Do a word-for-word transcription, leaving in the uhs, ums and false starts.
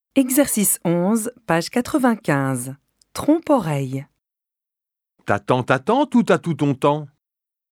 Exercice onze, page quatre-vingt-quinze. Trompe-oreille. T'as tant ta tante ou t'as tout ton temps?